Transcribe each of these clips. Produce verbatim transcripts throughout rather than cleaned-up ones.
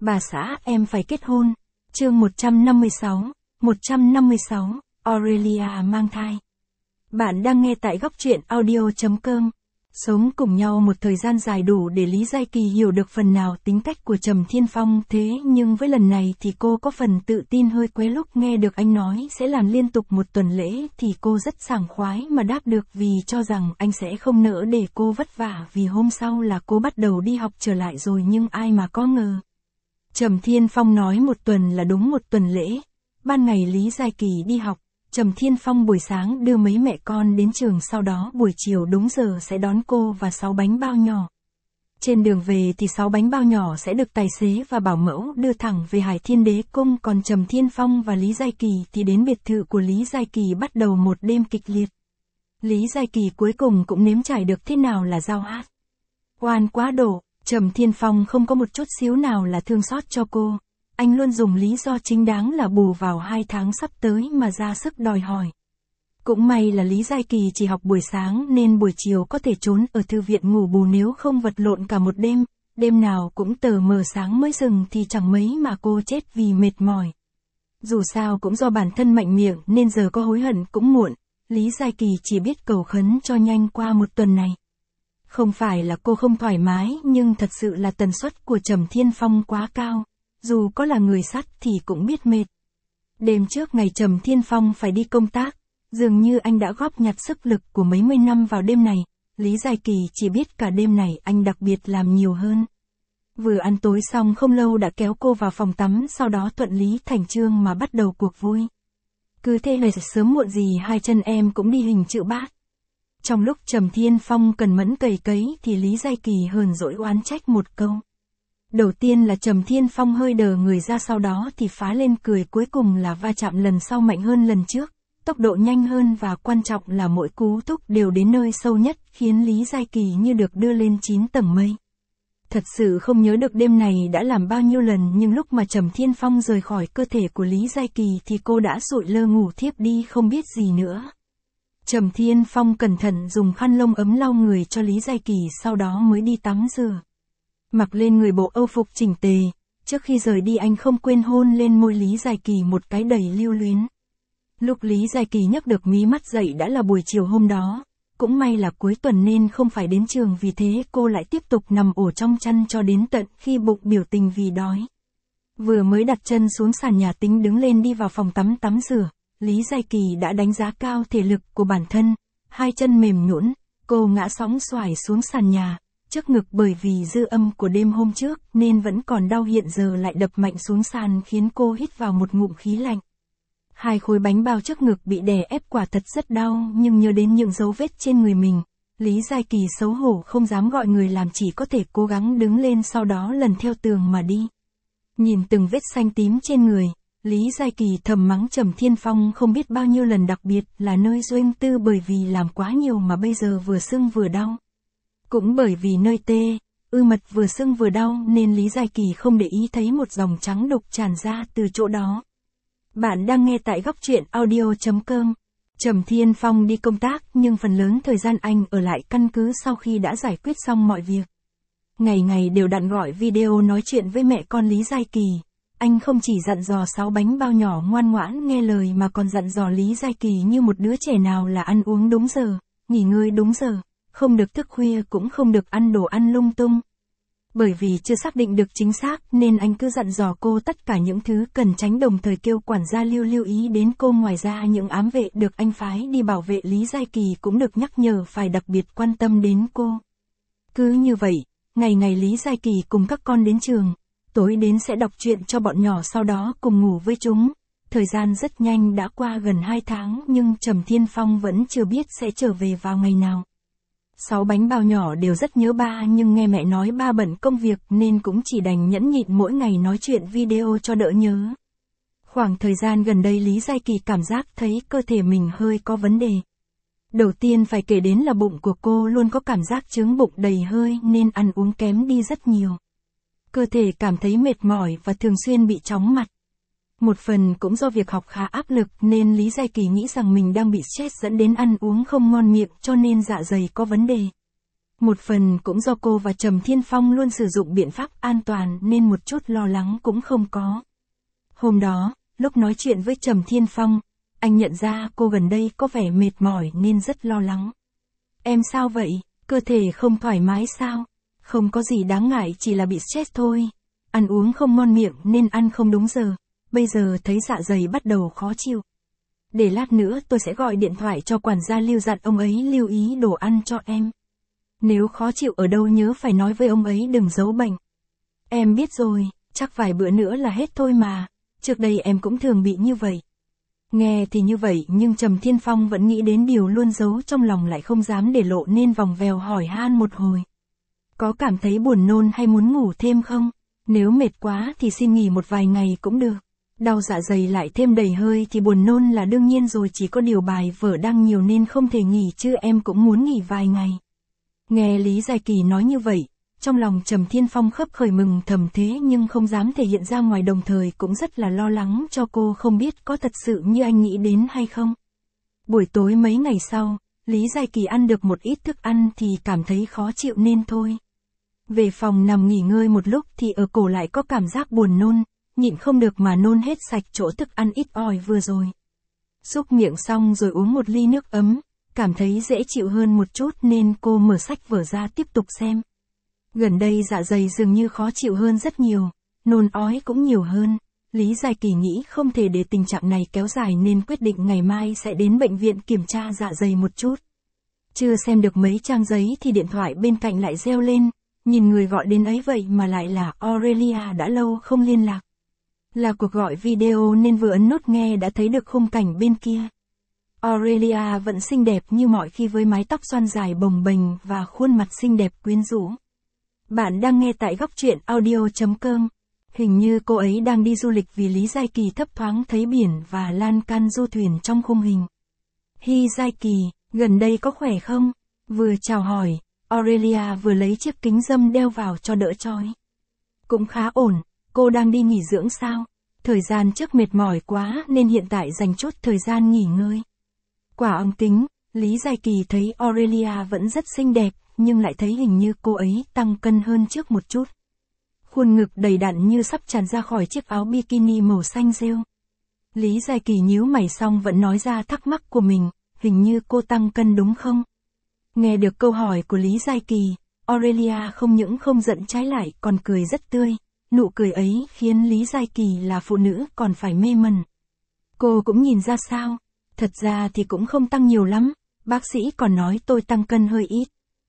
Bà xã em phải kết hôn. Chương một trăm năm mươi sáu, một trăm năm mươi sáu, Aurelia mang thai. Bạn đang nghe tại góc truyện audio chấm com. Sống cùng nhau một thời gian dài đủ để Lý Giai Kỳ hiểu được phần nào tính cách của Trầm Thiên Phong, thế nhưng với lần này thì cô có phần tự tin hơi quế. Lúc nghe được anh nói sẽ làm liên tục một tuần lễ thì cô rất sảng khoái mà đáp được, vì cho rằng anh sẽ không nỡ để cô vất vả, vì hôm sau là cô bắt đầu đi học trở lại rồi. Nhưng ai mà có ngờ, Trầm Thiên Phong nói một tuần là đúng một tuần lễ. Ban ngày Lý Giai Kỳ đi học, Trầm Thiên Phong buổi sáng đưa mấy mẹ con đến trường, sau đó buổi chiều đúng giờ sẽ đón cô và sáu bánh bao nhỏ. Trên đường về thì sáu bánh bao nhỏ sẽ được tài xế và bảo mẫu đưa thẳng về Hải Thiên Đế Cung, còn Trầm Thiên Phong và Lý Giai Kỳ thì đến biệt thự của Lý Giai Kỳ bắt đầu một đêm kịch liệt. Lý Giai Kỳ cuối cùng cũng nếm trải được thế nào là giao hát. Oan quá độ, Trầm Thiên Phong không có một chút xíu nào là thương xót cho cô. Anh luôn dùng lý do chính đáng là bù vào hai tháng sắp tới mà ra sức đòi hỏi. Cũng may là Lý Giai Kỳ chỉ học buổi sáng nên buổi chiều có thể trốn ở thư viện ngủ bù, nếu không vật lộn cả một đêm, đêm nào cũng tờ mờ sáng mới dừng thì chẳng mấy mà cô chết vì mệt mỏi. Dù sao cũng do bản thân mạnh miệng nên giờ có hối hận cũng muộn, Lý Giai Kỳ chỉ biết cầu khấn cho nhanh qua một tuần này. Không phải là cô không thoải mái, nhưng thật sự là tần suất của Trầm Thiên Phong quá cao. Dù có là người sắt thì cũng biết mệt. Đêm trước ngày Trầm Thiên Phong phải đi công tác, dường như anh đã góp nhặt sức lực của mấy mươi năm vào đêm này. Lý Giai Kỳ chỉ biết cả đêm này anh đặc biệt làm nhiều hơn. Vừa ăn tối xong không lâu đã kéo cô vào phòng tắm, sau đó thuận lý thành chương mà bắt đầu cuộc vui. Cứ thế này sớm muộn gì hai chân em cũng đi hình chữ bát. Trong lúc Trầm Thiên Phong cần mẫn cày cấy thì Lý Giai Kỳ hờn dỗi oán trách một câu. Đầu tiên là Trầm Thiên Phong hơi đờ người ra, sau đó thì phá lên cười, cuối cùng là va chạm lần sau mạnh hơn lần trước, tốc độ nhanh hơn, và quan trọng là mỗi cú thúc đều đến nơi sâu nhất, khiến Lý Giai Kỳ như được đưa lên chín tầng mây. Thật sự không nhớ được đêm này đã làm bao nhiêu lần, nhưng lúc mà Trầm Thiên Phong rời khỏi cơ thể của Lý Giai Kỳ thì cô đã sụi lơ ngủ thiếp đi không biết gì nữa. Trầm Thiên Phong cẩn thận dùng khăn lông ấm lau người cho Lý Giai Kỳ, sau đó mới đi tắm rửa. Mặc lên người bộ âu phục chỉnh tề, trước khi rời đi anh không quên hôn lên môi Lý Giai Kỳ một cái đầy lưu luyến. Lúc Lý Giai Kỳ nhấc được mí mắt dậy đã là buổi chiều hôm đó, cũng may là cuối tuần nên không phải đến trường, vì thế cô lại tiếp tục nằm ổ trong chăn cho đến tận khi bụng biểu tình vì đói. Vừa mới đặt chân xuống sàn nhà tính đứng lên đi vào phòng tắm tắm rửa, Lý Giai Kỳ đã đánh giá cao thể lực của bản thân, hai chân mềm nhũn, cô ngã sóng xoài xuống sàn nhà. Trước ngực bởi vì dư âm của đêm hôm trước nên vẫn còn đau, hiện giờ lại đập mạnh xuống sàn khiến cô hít vào một ngụm khí lạnh. Hai khối bánh bao trước ngực bị đè ép quả thật rất đau, nhưng nhớ đến những dấu vết trên người mình, Lý Giai Kỳ xấu hổ không dám gọi người làm, chỉ có thể cố gắng đứng lên, sau đó lần theo tường mà đi. Nhìn từng vết xanh tím trên người, Lý Giai Kỳ thầm mắng Trầm Thiên Phong không biết bao nhiêu lần, đặc biệt là nơi doanh tư, bởi vì làm quá nhiều mà bây giờ vừa sưng vừa đau. Cũng bởi vì nơi tê, ư mật vừa sưng vừa đau nên Lý Giai Kỳ không để ý thấy một dòng trắng đục tràn ra từ chỗ đó. Bạn đang nghe tại góc truyện audio chấm com. Trầm Thiên Phong đi công tác nhưng phần lớn thời gian anh ở lại căn cứ sau khi đã giải quyết xong mọi việc. Ngày ngày đều đặn gọi video nói chuyện với mẹ con Lý Giai Kỳ. Anh không chỉ dặn dò sáu bánh bao nhỏ ngoan ngoãn nghe lời mà còn dặn dò Lý Giai Kỳ như một đứa trẻ nào là ăn uống đúng giờ, nghỉ ngơi đúng giờ. Không được thức khuya, cũng không được ăn đồ ăn lung tung. Bởi vì chưa xác định được chính xác nên anh cứ dặn dò cô tất cả những thứ cần tránh, đồng thời kêu quản gia lưu lưu ý đến cô. Ngoài ra những ám vệ được anh phái đi bảo vệ Lý Giai Kỳ cũng được nhắc nhở phải đặc biệt quan tâm đến cô. Cứ như vậy, ngày ngày Lý Giai Kỳ cùng các con đến trường, tối đến sẽ đọc truyện cho bọn nhỏ, sau đó cùng ngủ với chúng. Thời gian rất nhanh đã qua gần hai tháng nhưng Trầm Thiên Phong vẫn chưa biết sẽ trở về vào ngày nào. Sáu bánh bao nhỏ đều rất nhớ ba, nhưng nghe mẹ nói ba bận công việc nên cũng chỉ đành nhẫn nhịn mỗi ngày nói chuyện video cho đỡ nhớ. Khoảng thời gian gần đây Lý Giai Kỳ cảm giác thấy cơ thể mình hơi có vấn đề. Đầu tiên phải kể đến là bụng của cô luôn có cảm giác chướng bụng đầy hơi nên ăn uống kém đi rất nhiều. Cơ thể cảm thấy mệt mỏi và thường xuyên bị chóng mặt. Một phần cũng do việc học khá áp lực nên Lý Giai Kỳ nghĩ rằng mình đang bị stress dẫn đến ăn uống không ngon miệng, cho nên dạ dày có vấn đề. Một phần cũng do cô và Trầm Thiên Phong luôn sử dụng biện pháp an toàn nên một chút lo lắng cũng không có. Hôm đó, lúc nói chuyện với Trầm Thiên Phong, anh nhận ra cô gần đây có vẻ mệt mỏi nên rất lo lắng. Em sao vậy, cơ thể không thoải mái sao? Không có gì đáng ngại, chỉ là bị stress thôi. Ăn uống không ngon miệng nên ăn không đúng giờ, bây giờ thấy dạ dày bắt đầu khó chịu. Để lát nữa tôi sẽ gọi điện thoại cho quản gia Lưu dặn ông ấy lưu ý đồ ăn cho em. Nếu khó chịu ở đâu nhớ phải nói với ông ấy đừng giấu bệnh. Em biết rồi, chắc vài bữa nữa là hết thôi mà, trước đây em cũng thường bị như vậy. Nghe thì như vậy nhưng Trầm Thiên Phong vẫn nghĩ đến điều luôn giấu trong lòng lại không dám để lộ nên vòng vèo hỏi han một hồi. Có cảm thấy buồn nôn hay muốn ngủ thêm không? Nếu mệt quá thì xin nghỉ một vài ngày cũng được. Đau dạ dày lại thêm đầy hơi thì buồn nôn là đương nhiên rồi, chỉ có điều bài vở đang nhiều nên không thể nghỉ chứ em cũng muốn nghỉ vài ngày. Nghe Lý Giai Kỳ nói như vậy, trong lòng Trầm Thiên Phong khấp khởi mừng thầm thế nhưng không dám thể hiện ra ngoài, đồng thời cũng rất là lo lắng cho cô, không biết có thật sự như anh nghĩ đến hay không. Buổi tối mấy ngày sau, Lý Giai Kỳ ăn được một ít thức ăn thì cảm thấy khó chịu nên thôi. Về phòng nằm nghỉ ngơi một lúc thì ở cổ lại có cảm giác buồn nôn, nhịn không được mà nôn hết sạch chỗ thức ăn ít ỏi vừa rồi. Xúc miệng xong rồi uống một ly nước ấm, cảm thấy dễ chịu hơn một chút nên cô mở sách vở ra tiếp tục xem. Gần đây dạ dày dường như khó chịu hơn rất nhiều, nôn ói cũng nhiều hơn. Lý Giai Kỳ nghĩ không thể để tình trạng này kéo dài nên quyết định ngày mai sẽ đến bệnh viện kiểm tra dạ dày một chút. Chưa xem được mấy trang giấy thì điện thoại bên cạnh lại reo lên, nhìn người gọi đến ấy vậy mà lại là Aurelia, đã lâu không liên lạc. Là cuộc gọi video nên vừa ấn nút nghe đã thấy được khung cảnh bên kia. Aurelia vẫn xinh đẹp như mọi khi với mái tóc xoăn dài bồng bềnh và khuôn mặt xinh đẹp quyến rũ. Bạn đang nghe tại góc truyện audio chấm com. Hình như cô ấy đang đi du lịch vì Lý Giai Kỳ thấp thoáng thấy biển và lan can du thuyền trong khung hình. Hi Giai Kỳ, gần đây có khỏe không? Vừa chào hỏi, Aurelia vừa lấy chiếc kính râm đeo vào cho đỡ chói. Cũng khá ổn, cô đang đi nghỉ dưỡng sao? Thời gian trước mệt mỏi quá nên hiện tại dành chút thời gian nghỉ ngơi. Quả ống kính, Lý Giai Kỳ thấy Aurelia vẫn rất xinh đẹp, nhưng lại thấy hình như cô ấy tăng cân hơn trước một chút. Khuôn ngực đầy đặn như sắp tràn ra khỏi chiếc áo bikini màu xanh rêu. Lý Giai Kỳ nhíu mày xong vẫn nói ra thắc mắc của mình, hình như cô tăng cân đúng không? Nghe được câu hỏi của Lý Giai Kỳ, Aurelia không những không giận trái lại còn cười rất tươi, nụ cười ấy khiến Lý Giai Kỳ là phụ nữ còn phải mê mẩn. Cô cũng nhìn ra sao? Thật ra thì cũng không tăng nhiều lắm, bác sĩ còn nói tôi tăng cân hơi ít.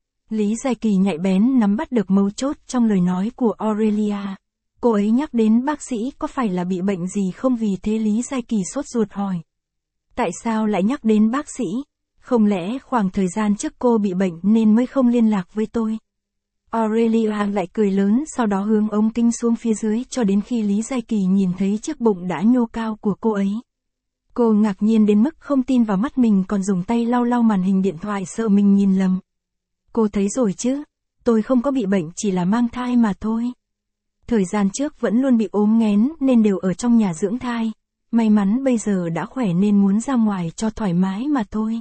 Lý Giai Kỳ nhạy bén nắm bắt được mấu chốt trong lời nói của Aurelia. Cô ấy nhắc đến bác sĩ có phải là bị bệnh gì không, vì thế Lý Giai Kỳ sốt ruột hỏi. Tại sao lại nhắc đến bác sĩ? Không lẽ khoảng thời gian trước cô bị bệnh nên mới không liên lạc với tôi? Aurelia lại cười lớn, sau đó hướng ống kính xuống phía dưới cho đến khi Lý Giai Kỳ nhìn thấy chiếc bụng đã nhô cao của cô ấy. Cô ngạc nhiên đến mức không tin vào mắt mình, còn dùng tay lau lau màn hình điện thoại sợ mình nhìn lầm. Cô thấy rồi chứ, tôi không có bị bệnh, chỉ là mang thai mà thôi. Thời gian trước vẫn luôn bị ốm nghén nên đều ở trong nhà dưỡng thai. May mắn bây giờ đã khỏe nên muốn ra ngoài cho thoải mái mà thôi.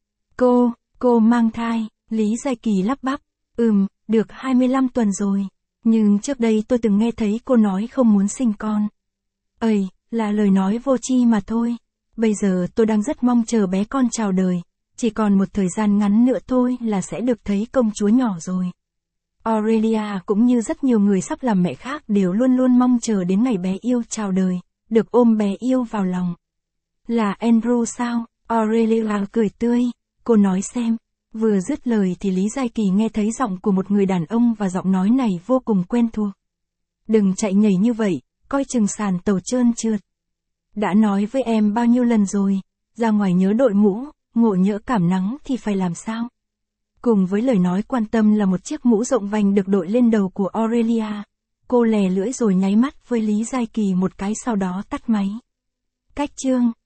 Cô, cô mang thai, Lý Giai Kỳ lắp bắp. Ừm, được hai mươi lăm tuần rồi. Nhưng trước đây tôi từng nghe thấy cô nói không muốn sinh con. Ây, là lời nói vô tri mà thôi. Bây giờ tôi đang rất mong chờ bé con chào đời. Chỉ còn một thời gian ngắn nữa thôi là sẽ được thấy công chúa nhỏ rồi. Aurelia cũng như rất nhiều người sắp làm mẹ khác đều luôn luôn mong chờ đến ngày bé yêu chào đời, được ôm bé yêu vào lòng. Là Andrew sao? Aurelia cười tươi, cô nói xem. Vừa dứt lời thì Lý Giai Kỳ nghe thấy giọng của một người đàn ông và giọng nói này vô cùng quen thuộc. Đừng chạy nhảy như vậy, coi chừng sàn tàu trơn trượt. Đã nói với em bao nhiêu lần rồi, ra ngoài nhớ đội mũ, ngộ nhỡ cảm nắng thì phải làm sao? Cùng với lời nói quan tâm là một chiếc mũ rộng vành được đội lên đầu của Aurelia. Cô lè lưỡi rồi nháy mắt với Lý Giai Kỳ một cái, sau đó tắt máy. Cách chương